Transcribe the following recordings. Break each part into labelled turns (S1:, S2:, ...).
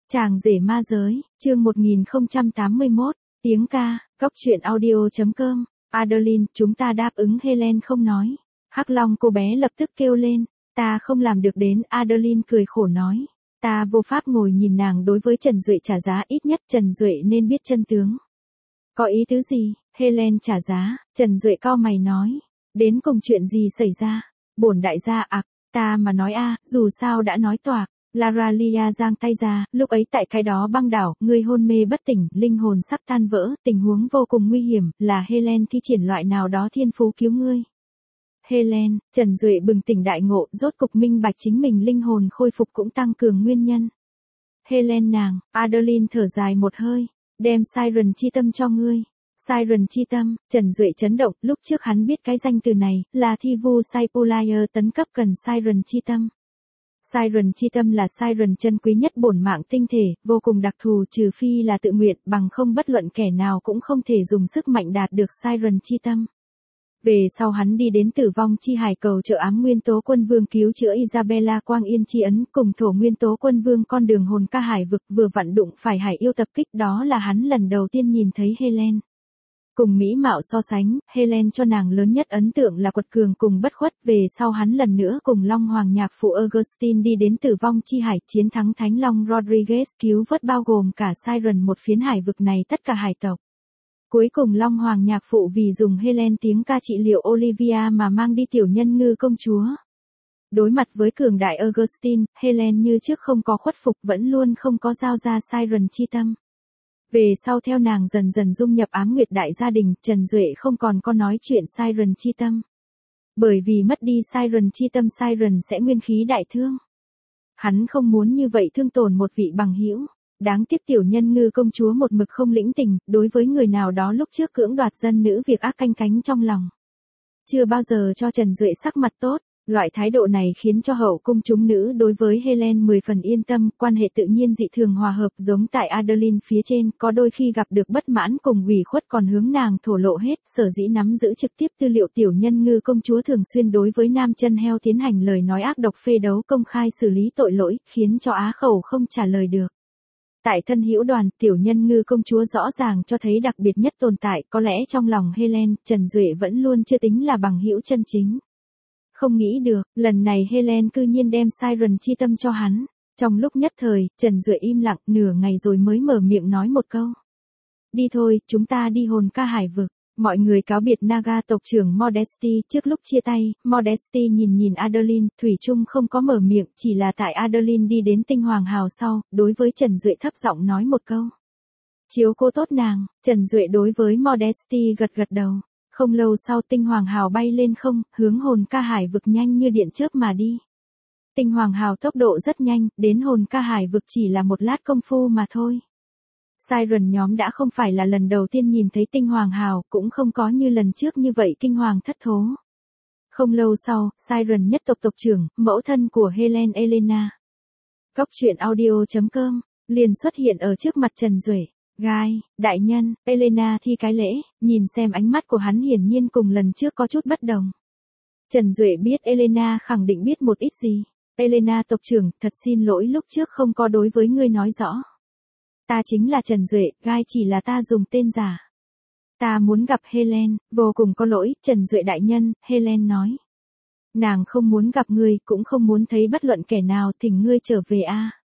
S1: Chàng rể ma giới, chương 1081, tiếng ca, góc truyện audio.com, Adeline, chúng ta đáp ứng Helen không nói. Hắc Long cô bé lập tức kêu lên, ta không làm được đến, Adeline cười khổ nói. Ta vô pháp ngồi nhìn nàng đối với Trần Duệ trả giá, ít nhất Trần Duệ nên biết chân tướng. Có ý tứ gì? Helen trả giá, Trần Duệ cau mày nói. Đến cùng chuyện gì xảy ra? Bổn đại gia ta mà nói dù sao đã nói toạc. Lara Lia giang tay ra, lúc ấy tại cái đó băng đảo, ngươi hôn mê bất tỉnh, linh hồn sắp tan vỡ, tình huống vô cùng nguy hiểm, là Helen thi triển loại nào đó thiên phú cứu ngươi. Helen, Trần Duệ bừng tỉnh đại ngộ, rốt cục minh bạch chính mình linh hồn khôi phục cũng tăng cường nguyên nhân. Helen nàng, Adeline thở dài một hơi, đem Siren chi tâm cho ngươi. Siren chi tâm, Trần Duệ chấn động, lúc trước hắn biết cái danh từ này, là thi vu Saipulayer tấn cấp cần Siren chi tâm. Siren chi tâm là Siren chân quý nhất bổn mạng tinh thể, vô cùng đặc thù, trừ phi là tự nguyện, bằng không bất luận kẻ nào cũng không thể dùng sức mạnh đạt được Siren chi tâm. Về sau hắn đi đến Tử vong chi hải cầu trợ ám nguyên tố quân vương cứu chữa Isabella Quang Yên chi ấn, cùng thổ nguyên tố quân vương con đường hồn ca hải vực, vừa vặn đụng phải hải yêu tập kích, đó là hắn lần đầu tiên nhìn thấy Helen. Cùng mỹ mạo so sánh, Helen cho nàng lớn nhất ấn tượng là quật cường cùng bất khuất. Về sau hắn lần nữa cùng Long Hoàng nhạc phụ Augustine đi đến Tử vong chi hải, chiến thắng Thánh Long Rodriguez, cứu vớt bao gồm cả Siren một phiến hải vực này tất cả hải tộc. Cuối cùng Long Hoàng nhạc phụ vì dùng Helen tiếng ca trị liệu Olivia mà mang đi tiểu nhân ngư công chúa. Đối mặt với cường đại Augustine, Helen như trước không có khuất phục, vẫn luôn không có giao ra Siren chi tâm. Về sau theo nàng dần dần dung nhập ám nguyệt đại gia đình, Trần Duệ không còn có nói chuyện Siren chi tâm. Bởi vì mất đi Siren chi tâm, Siren sẽ nguyên khí đại thương. Hắn không muốn như vậy thương tổn một vị bằng hữu. Đáng tiếc tiểu nhân ngư công chúa một mực không lĩnh tình, đối với người nào đó lúc trước cưỡng đoạt dân nữ việc ác canh cánh trong lòng. Chưa bao giờ cho Trần Duệ sắc mặt tốt. Loại thái độ này khiến cho hậu cung chúng nữ đối với Helen 10 phần yên tâm, quan hệ tự nhiên dị thường hòa hợp, giống tại Adeline phía trên, có đôi khi gặp được bất mãn cùng ủy khuất còn hướng nàng thổ lộ hết, sở dĩ nắm giữ trực tiếp tư liệu tiểu nhân ngư công chúa thường xuyên đối với nam chân heo tiến hành lời nói ác độc, phê đấu công khai xử lý tội lỗi, khiến cho á khẩu không trả lời được. Tại thân hữu đoàn, tiểu nhân ngư công chúa rõ ràng cho thấy đặc biệt nhất tồn tại, có lẽ trong lòng Helen, Trần Duệ vẫn luôn chưa tính là bằng hữu chân chính. Không nghĩ được, lần này Helen cư nhiên đem Siren chi tâm cho hắn. Trong lúc nhất thời, Trần Duệ im lặng nửa ngày rồi mới mở miệng nói một câu. Đi thôi, chúng ta đi hồn ca hải vực. Mọi người cáo biệt Naga tộc trưởng Modesty. Trước lúc chia tay, Modesty nhìn Adeline, thủy chung không có mở miệng, chỉ là tại Adeline đi đến tinh hoàng hào sau, đối với Trần Duệ thấp giọng nói một câu. Chiếu cô tốt nàng. Trần Duệ đối với Modesty gật gật đầu. Không lâu sau tinh hoàng hào bay lên không, hướng hồn ca hải vực nhanh như điện chớp mà đi. Tinh hoàng hào tốc độ rất nhanh, đến hồn ca hải vực chỉ là một lát công phu mà thôi. Siren nhóm đã không phải là lần đầu tiên nhìn thấy tinh hoàng hào, cũng không có như lần trước như vậy kinh hoàng thất thố. Không lâu sau, Siren nhất tộc tộc trưởng, mẫu thân của Helen Elena. Góc truyện audio.com, liền xuất hiện ở trước mặt Trần Duệ. Gai, đại nhân, Elena thi cái lễ, nhìn xem ánh mắt của hắn hiển nhiên cùng lần trước có chút bất đồng. Trần Duệ biết Elena khẳng định biết một ít gì. Elena tộc trưởng, thật xin lỗi lúc trước không có đối với ngươi nói rõ. Ta chính là Trần Duệ, Gai chỉ là ta dùng tên giả. Ta muốn gặp Helen, vô cùng có lỗi, Trần Duệ đại nhân, Helen nói. Nàng không muốn gặp ngươi, cũng không muốn thấy bất luận kẻ nào, thỉnh ngươi trở về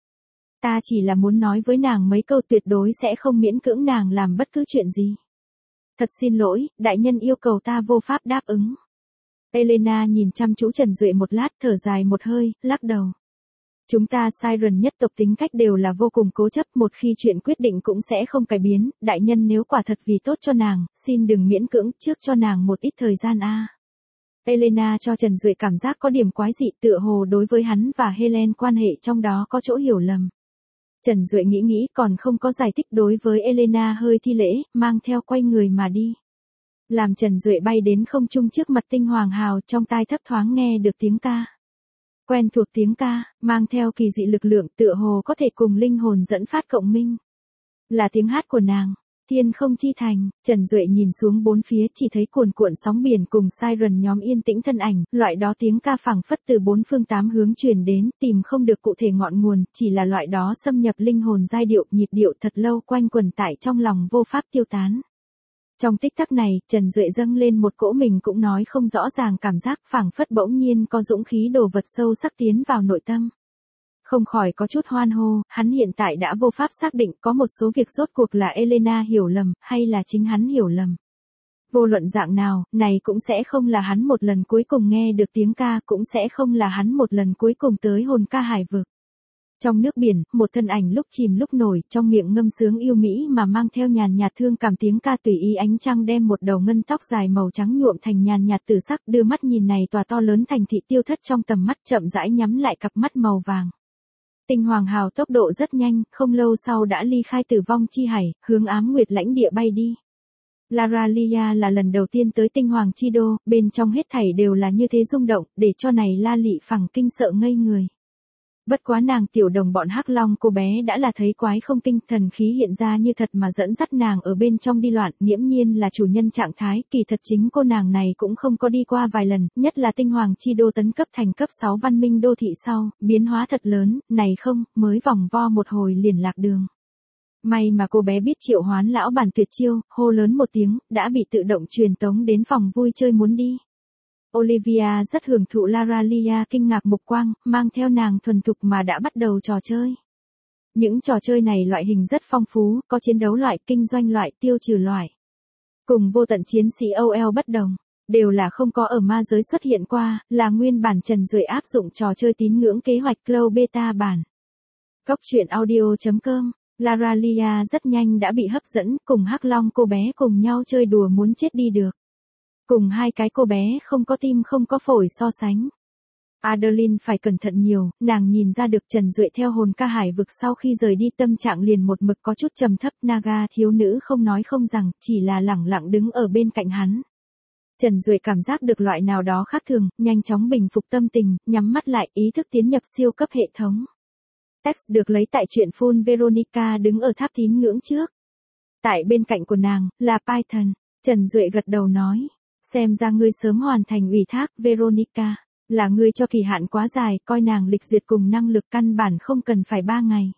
S1: Ta chỉ là muốn nói với nàng mấy câu, tuyệt đối sẽ không miễn cưỡng nàng làm bất cứ chuyện gì. Thật xin lỗi, đại nhân yêu cầu ta vô pháp đáp ứng. Elena nhìn chăm chú Trần Duệ một lát, thở dài một hơi, lắc đầu. Chúng ta Siren nhất tộc tính cách đều là vô cùng cố chấp, một khi chuyện quyết định cũng sẽ không cải biến, đại nhân nếu quả thật vì tốt cho nàng, xin đừng miễn cưỡng, trước cho nàng một ít thời gian Elena cho Trần Duệ cảm giác có điểm quái dị, tựa hồ đối với hắn và Helen quan hệ trong đó có chỗ hiểu lầm. Trần Duệ nghĩ còn không có giải thích, đối với Elena hơi thi lễ, mang theo quay người mà đi. Làm Trần Duệ bay đến không trung trước mặt tinh hoàng hào, trong tai thấp thoáng nghe được tiếng ca. Quen thuộc tiếng ca, mang theo kỳ dị lực lượng, tựa hồ có thể cùng linh hồn dẫn phát cộng minh. Là tiếng hát của nàng. Thiên không chi thành, Trần Duệ nhìn xuống bốn phía chỉ thấy cuồn cuộn sóng biển cùng siren nhóm yên tĩnh thân ảnh, loại đó tiếng ca phảng phất từ bốn phương tám hướng truyền đến, tìm không được cụ thể ngọn nguồn, chỉ là loại đó xâm nhập linh hồn giai điệu, nhịp điệu thật lâu quanh quẩn tại trong lòng vô pháp tiêu tán. Trong tích tắc này, Trần Duệ dâng lên một cỗ mình cũng nói không rõ ràng cảm giác phảng phất bỗng nhiên có dũng khí đồ vật sâu sắc tiến vào nội tâm. Không khỏi có chút hoan hô, hắn hiện tại đã vô pháp xác định có một số việc rốt cuộc là Elena hiểu lầm, hay là chính hắn hiểu lầm. Vô luận dạng nào, này cũng sẽ không là hắn một lần cuối cùng nghe được tiếng ca, cũng sẽ không là hắn một lần cuối cùng tới hồn ca hải vực. Trong nước biển, một thân ảnh lúc chìm lúc nổi, trong miệng ngâm sướng yêu mỹ mà mang theo nhàn nhạt thương cảm tiếng ca tùy ý ánh trăng đem một đầu ngân tóc dài màu trắng nhuộm thành nhàn nhạt tử sắc, đưa mắt nhìn này tòa to lớn thành thị tiêu thất trong tầm mắt, chậm rãi nhắm lại cặp mắt màu vàng. Tinh Hoàng Hào tốc độ rất nhanh, không lâu sau đã ly khai Tử Vong Chi Hải, hướng Ám Nguyệt lãnh địa bay đi. Laralia là lần đầu tiên tới Tinh Hoàng Chi Đô, bên trong hết thảy đều là như thế rung động, để cho này La Lị phẳng kinh sợ ngây người. Bất quá nàng tiểu đồng bọn Hắc Long cô bé đã là thấy quái không kinh, thần khí hiện ra như thật mà dẫn dắt nàng ở bên trong đi loạn, nghiễm nhiên là chủ nhân trạng thái, kỳ thật chính cô nàng này cũng không có đi qua vài lần, nhất là Tinh Hoàng Chi Đô tấn cấp thành cấp 6 văn minh đô thị sau, biến hóa thật lớn, này không, mới vòng vo một hồi liền lạc đường. May mà cô bé biết triệu hoán lão bản tuyệt chiêu, hô lớn một tiếng, đã bị tự động truyền tống đến phòng vui chơi muốn đi. Olivia rất hưởng thụ Laralia kinh ngạc mục quang, mang theo nàng thuần thục mà đã bắt đầu trò chơi. Những trò chơi này loại hình rất phong phú, có chiến đấu loại, kinh doanh loại, tiêu trừ loại. Cùng vô tận chiến sĩ OL bất đồng, đều là không có ở ma giới xuất hiện qua, là nguyên bản Trần Duệ áp dụng trò chơi tín ngưỡng kế hoạch Cloud Beta bản. Cóc truyện audio.com, Laralia rất nhanh đã bị hấp dẫn, cùng Hắc Long cô bé cùng nhau chơi đùa muốn chết đi được. Cùng hai cái cô bé không có tim không có phổi so sánh. Adeline phải cẩn thận nhiều, nàng nhìn ra được Trần Duệ theo hồn ca hải vực sau khi rời đi tâm trạng liền một mực có chút trầm thấp, Naga thiếu nữ không nói không rằng, chỉ là lẳng lặng đứng ở bên cạnh hắn. Trần Duệ cảm giác được loại nào đó khác thường, nhanh chóng bình phục tâm tình, nhắm mắt lại, ý thức tiến nhập siêu cấp hệ thống. Text được lấy tại truyện Full Veronica đứng ở tháp tín ngưỡng trước. Tại bên cạnh của nàng, là Python, Trần Duệ gật đầu nói. Xem ra ngươi sớm hoàn thành ủy thác, Veronica, là ngươi cho kỳ hạn quá dài, coi nàng lịch duyệt cùng năng lực căn bản không cần phải 3 ngày.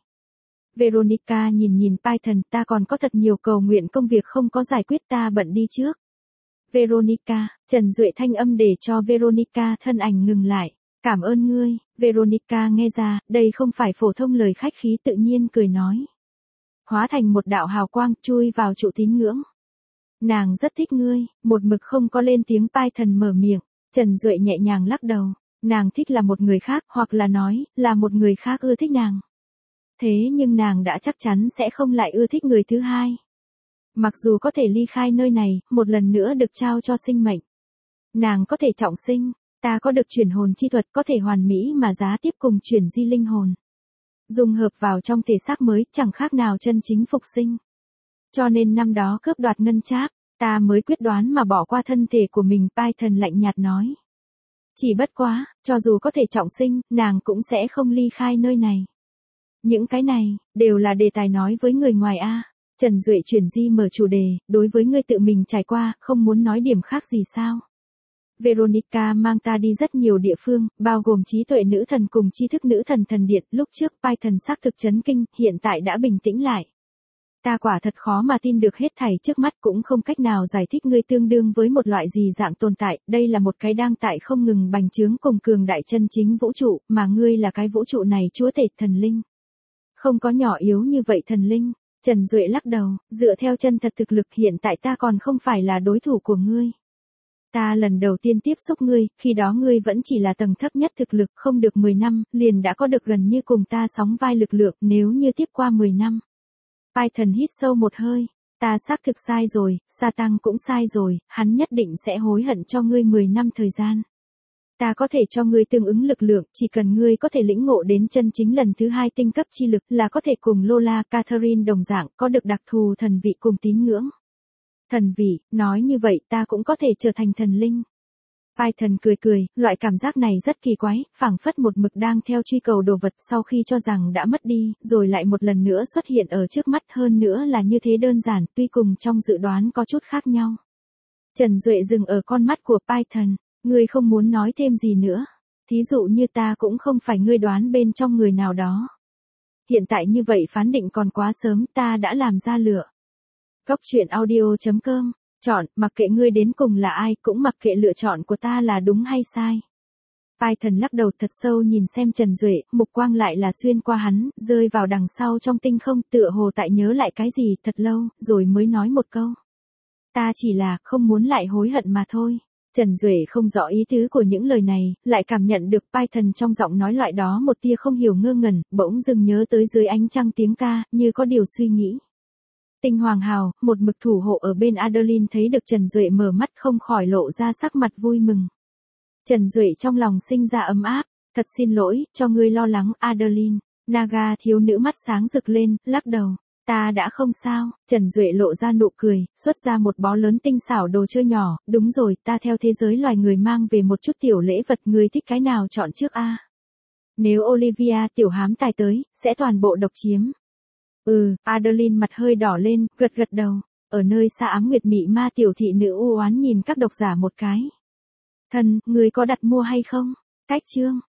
S1: Veronica nhìn Python, ta còn có thật nhiều cầu nguyện công việc không có giải quyết, ta bận đi trước. Veronica, Trần Duệ thanh âm để cho Veronica thân ảnh ngừng lại. Cảm ơn ngươi, Veronica nghe ra, đây không phải phổ thông lời khách khí tự nhiên cười nói. Hóa thành một đạo hào quang, chui vào trụ tín ngưỡng. Nàng rất thích ngươi, một mực không có lên tiếng Python mở miệng, Trần Duệ nhẹ nhàng lắc đầu, nàng thích là một người khác, hoặc là nói, là một người khác ưa thích nàng. Thế nhưng nàng đã chắc chắn sẽ không lại ưa thích người thứ hai. Mặc dù có thể ly khai nơi này, một lần nữa được trao cho sinh mệnh. Nàng có thể trọng sinh, ta có được chuyển hồn chi thuật, có thể hoàn mỹ mà giá tiếp cùng chuyển di linh hồn. Dung hợp vào trong thể xác mới, chẳng khác nào chân chính phục sinh. Cho nên năm đó cướp đoạt ngân trác, ta mới quyết đoán mà bỏ qua thân thể của mình, Python lạnh nhạt nói. Chỉ bất quá, cho dù có thể trọng sinh, nàng cũng sẽ không ly khai nơi này. Những cái này, đều là đề tài nói với người ngoài a. Trần Duệ chuyển di mở chủ đề, đối với ngươi tự mình trải qua, không muốn nói điểm khác gì sao. Veronica mang ta đi rất nhiều địa phương, bao gồm trí tuệ nữ thần cùng tri thức nữ thần thần điện, lúc trước Python xác thực chấn kinh, hiện tại đã bình tĩnh lại. Ta quả thật khó mà tin được hết thảy trước mắt, cũng không cách nào giải thích ngươi tương đương với một loại gì dạng tồn tại, đây là một cái đang tại không ngừng bành trướng cùng cường đại chân chính vũ trụ, mà ngươi là cái vũ trụ này chúa tể thần linh. Không có nhỏ yếu như vậy thần linh, Trần Duệ lắc đầu, dựa theo chân thật thực lực hiện tại ta còn không phải là đối thủ của ngươi. Ta lần đầu tiên tiếp xúc ngươi, khi đó ngươi vẫn chỉ là tầng thấp nhất thực lực, không được 10 năm, liền đã có được gần như cùng ta sóng vai lực lượng, nếu như tiếp qua 10 năm. Python hít sâu một hơi, ta xác thực sai rồi, Sa Tăng cũng sai rồi, hắn nhất định sẽ hối hận cho ngươi 10 năm thời gian. Ta có thể cho ngươi tương ứng lực lượng, chỉ cần ngươi có thể lĩnh ngộ đến chân chính lần thứ 2 tinh cấp chi lực là có thể cùng Lola Catherine đồng dạng, có được đặc thù thần vị cùng tín ngưỡng. Thần vị, nói như vậy ta cũng có thể trở thành thần linh. Python cười cười, loại cảm giác này rất kỳ quái, phảng phất một mực đang theo truy cầu đồ vật sau khi cho rằng đã mất đi, rồi lại một lần nữa xuất hiện ở trước mắt, hơn nữa là như thế đơn giản, tuy cùng trong dự đoán có chút khác nhau. Trần Duệ dừng ở con mắt của Python, ngươi không muốn nói thêm gì nữa. Thí dụ như ta cũng không phải ngươi đoán bên trong người nào đó. Hiện tại như vậy phán định còn quá sớm, ta đã làm ra lựa. Góc truyện audio.com, chọn, mặc kệ ngươi đến cùng là ai, cũng mặc kệ lựa chọn của ta là đúng hay sai. Python lắc đầu thật sâu nhìn xem Trần Duệ, mục quang lại là xuyên qua hắn, rơi vào đằng sau trong tinh không, tựa hồ tại nhớ lại cái gì thật lâu, rồi mới nói một câu. Ta chỉ là không muốn lại hối hận mà thôi. Trần Duệ không rõ ý tứ của những lời này, lại cảm nhận được Python trong giọng nói loại đó một tia không hiểu ngơ ngẩn, bỗng dưng nhớ tới dưới ánh trăng tiếng ca, như có điều suy nghĩ. Tinh Hoàng Hào, một mực thủ hộ ở bên Adeline thấy được Trần Duệ mở mắt không khỏi lộ ra sắc mặt vui mừng. Trần Duệ trong lòng sinh ra ấm áp, thật xin lỗi, cho ngươi lo lắng, Adeline. Naga thiếu nữ mắt sáng rực lên, lắc đầu. Ta đã không sao, Trần Duệ lộ ra nụ cười, xuất ra một bó lớn tinh xảo đồ chơi nhỏ, đúng rồi, ta theo thế giới loài người mang về một chút tiểu lễ vật, ngươi thích cái nào chọn trước a? Nếu Olivia tiểu hám tài tới, sẽ toàn bộ độc chiếm. Adeline mặt hơi đỏ lên, gật gật đầu, ở nơi xa ám nguyệt mị ma tiểu thị nữ u oán nhìn các độc giả một cái. Thần, ngươi có đặt mua hay không? Cách chương.